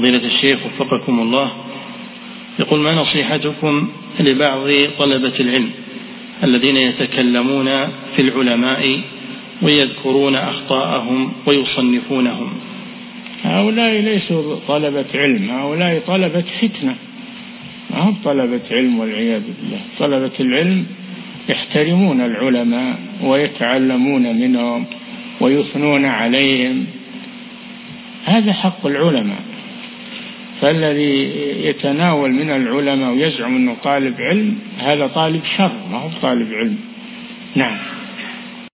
فضيلة الشيخ وفقكم الله، يقول: ما نصيحتكم لبعض طلبة العلم الذين يتكلمون في العلماء ويذكرون أخطاءهم ويصنفونهم؟ هؤلاء ليسوا طلبة علم، هؤلاء طلبة فتنة، ما هم طلبة علم والعياذ بالله. طلبة العلم يحترمون العلماء ويتعلمون منهم ويثنون عليهم، هذا حق العلماء. فالذي يتناول من العلماء ويزعم أنه طالب علم هذا طالب شر، ما هو طالب علم. نعم.